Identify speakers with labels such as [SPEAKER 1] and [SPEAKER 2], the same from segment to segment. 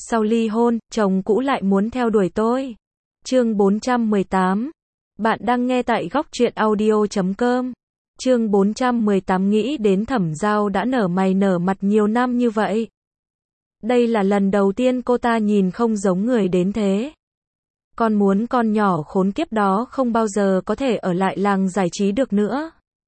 [SPEAKER 1] Sau ly hôn, chồng cũ lại muốn theo đuổi tôi. Chương 418. Bạn đang nghe tại góc truyện audio.com. Chương 418 nghĩ đến Thẩm Giao đã nở mày nở mặt nhiều năm như vậy. Đây là lần đầu tiên cô ta nhìn không giống người đến thế. Con muốn con nhỏ khốn kiếp đó không bao giờ có thể ở lại làng giải trí được nữa.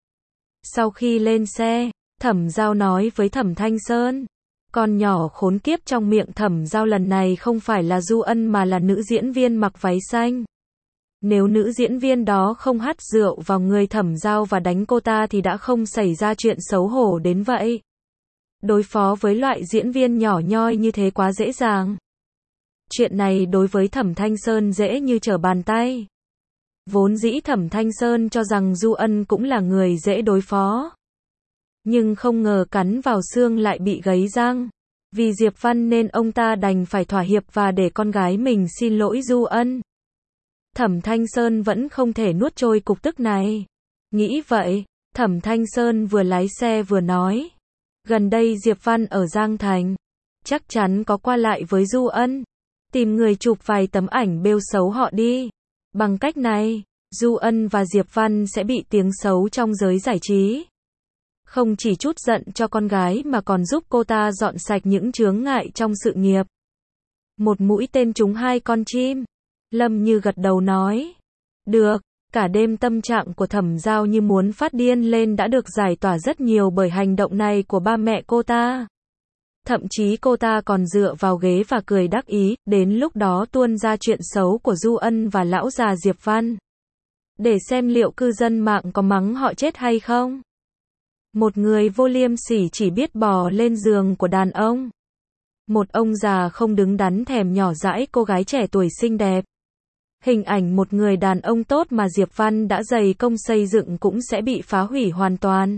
[SPEAKER 1] Sau khi lên xe, Thẩm Giao nói với Thẩm Thanh Sơn. Con nhỏ khốn kiếp trong miệng Thẩm Giao lần này không phải là Du Ân mà là nữ diễn viên mặc váy xanh. Nếu nữ diễn viên đó không hắt rượu vào người Thẩm Giao và đánh cô ta thì đã không xảy ra chuyện xấu hổ đến vậy. Đối phó với loại diễn viên nhỏ nhoi như thế quá dễ dàng. Chuyện này đối với Thẩm Thanh Sơn dễ như trở bàn tay. Vốn dĩ Thẩm Thanh Sơn cho rằng Du Ân cũng là người dễ đối phó. Nhưng không ngờ cắn vào xương lại bị gấy răng. Vì Diệp Văn nên ông ta đành phải thỏa hiệp và để con gái mình xin lỗi Du Ân. Thẩm Thanh Sơn vẫn không thể nuốt trôi cục tức này. Nghĩ vậy, Thẩm Thanh Sơn vừa lái xe vừa nói. Gần đây Diệp Văn ở Giang Thành. Chắc chắn có qua lại với Du Ân. Tìm người chụp vài tấm ảnh bêu xấu họ đi. Bằng cách này, Du Ân và Diệp Văn sẽ bị tiếng xấu trong giới giải trí. Không chỉ trút giận cho con gái mà còn giúp cô ta dọn sạch những chướng ngại trong sự nghiệp. Một mũi tên trúng hai con chim. Lâm Như gật đầu nói. Được, cả đêm tâm trạng của Thẩm Giao như muốn phát điên lên đã được giải tỏa rất nhiều bởi hành động này của ba mẹ cô ta. Thậm chí cô ta còn dựa vào ghế và cười đắc ý, đến lúc đó tuôn ra chuyện xấu của Du Ân và lão già Diệp Văn. Để xem liệu cư dân mạng có mắng họ chết hay không. Một người vô liêm sỉ chỉ biết bò lên giường của đàn ông. Một ông già không đứng đắn thèm nhỏ dãi cô gái trẻ tuổi xinh đẹp. Hình ảnh một người đàn ông tốt mà Diệp Văn đã dày công xây dựng cũng sẽ bị phá hủy hoàn toàn.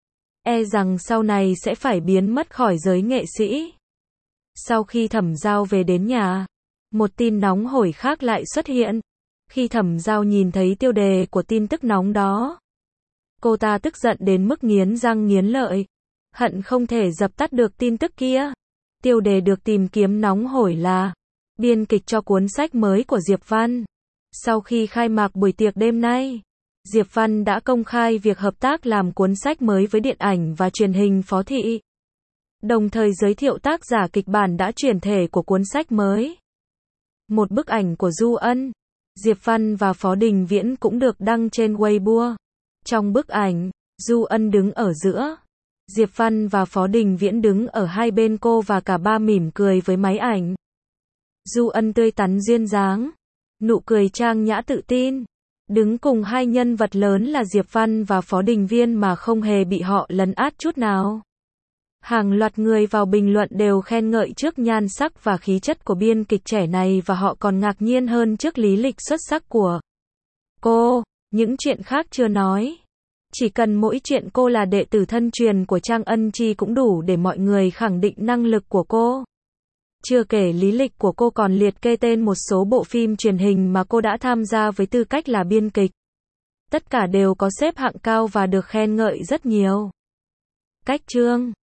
[SPEAKER 1] E rằng sau này sẽ phải biến mất khỏi giới nghệ sĩ. Sau khi Thẩm Giao về đến nhà, một tin nóng hổi khác lại xuất hiện. Khi Thẩm Giao nhìn thấy tiêu đề của tin tức nóng đó, cô ta tức giận đến mức nghiến răng nghiến lợi, hận không thể dập tắt được tin tức kia. Tiêu đề được tìm kiếm nóng hổi là biên kịch cho cuốn sách mới của Diệp Văn. Sau khi khai mạc buổi tiệc đêm nay, Diệp Văn đã công khai việc hợp tác làm cuốn sách mới với điện ảnh và truyền hình Phó Thị. Đồng thời giới thiệu tác giả kịch bản đã chuyển thể của cuốn sách mới. Một bức ảnh của Du Ân, Diệp Văn và Phó Đình Viễn cũng được đăng trên Weibo. Trong bức ảnh, Du Ân đứng ở giữa. Diệp Văn và Phó Đình Viễn đứng ở hai bên cô và cả ba mỉm cười với máy ảnh. Du Ân tươi tắn duyên dáng, nụ cười trang nhã tự tin. Đứng cùng hai nhân vật lớn là Diệp Văn và Phó Đình Viễn mà không hề bị họ lấn át chút nào. Hàng loạt người vào bình luận đều khen ngợi trước nhan sắc và khí chất của biên kịch trẻ này và họ còn ngạc nhiên hơn trước lý lịch xuất sắc của cô. Những chuyện khác chưa nói. Chỉ cần mỗi chuyện cô là đệ tử thân truyền của Trang Ân Chi cũng đủ để mọi người khẳng định năng lực của cô. Chưa kể lý lịch của cô còn liệt kê tên một số bộ phim truyền hình mà cô đã tham gia với tư cách là biên kịch. Tất cả đều có xếp hạng cao và được khen ngợi rất nhiều. Cách chương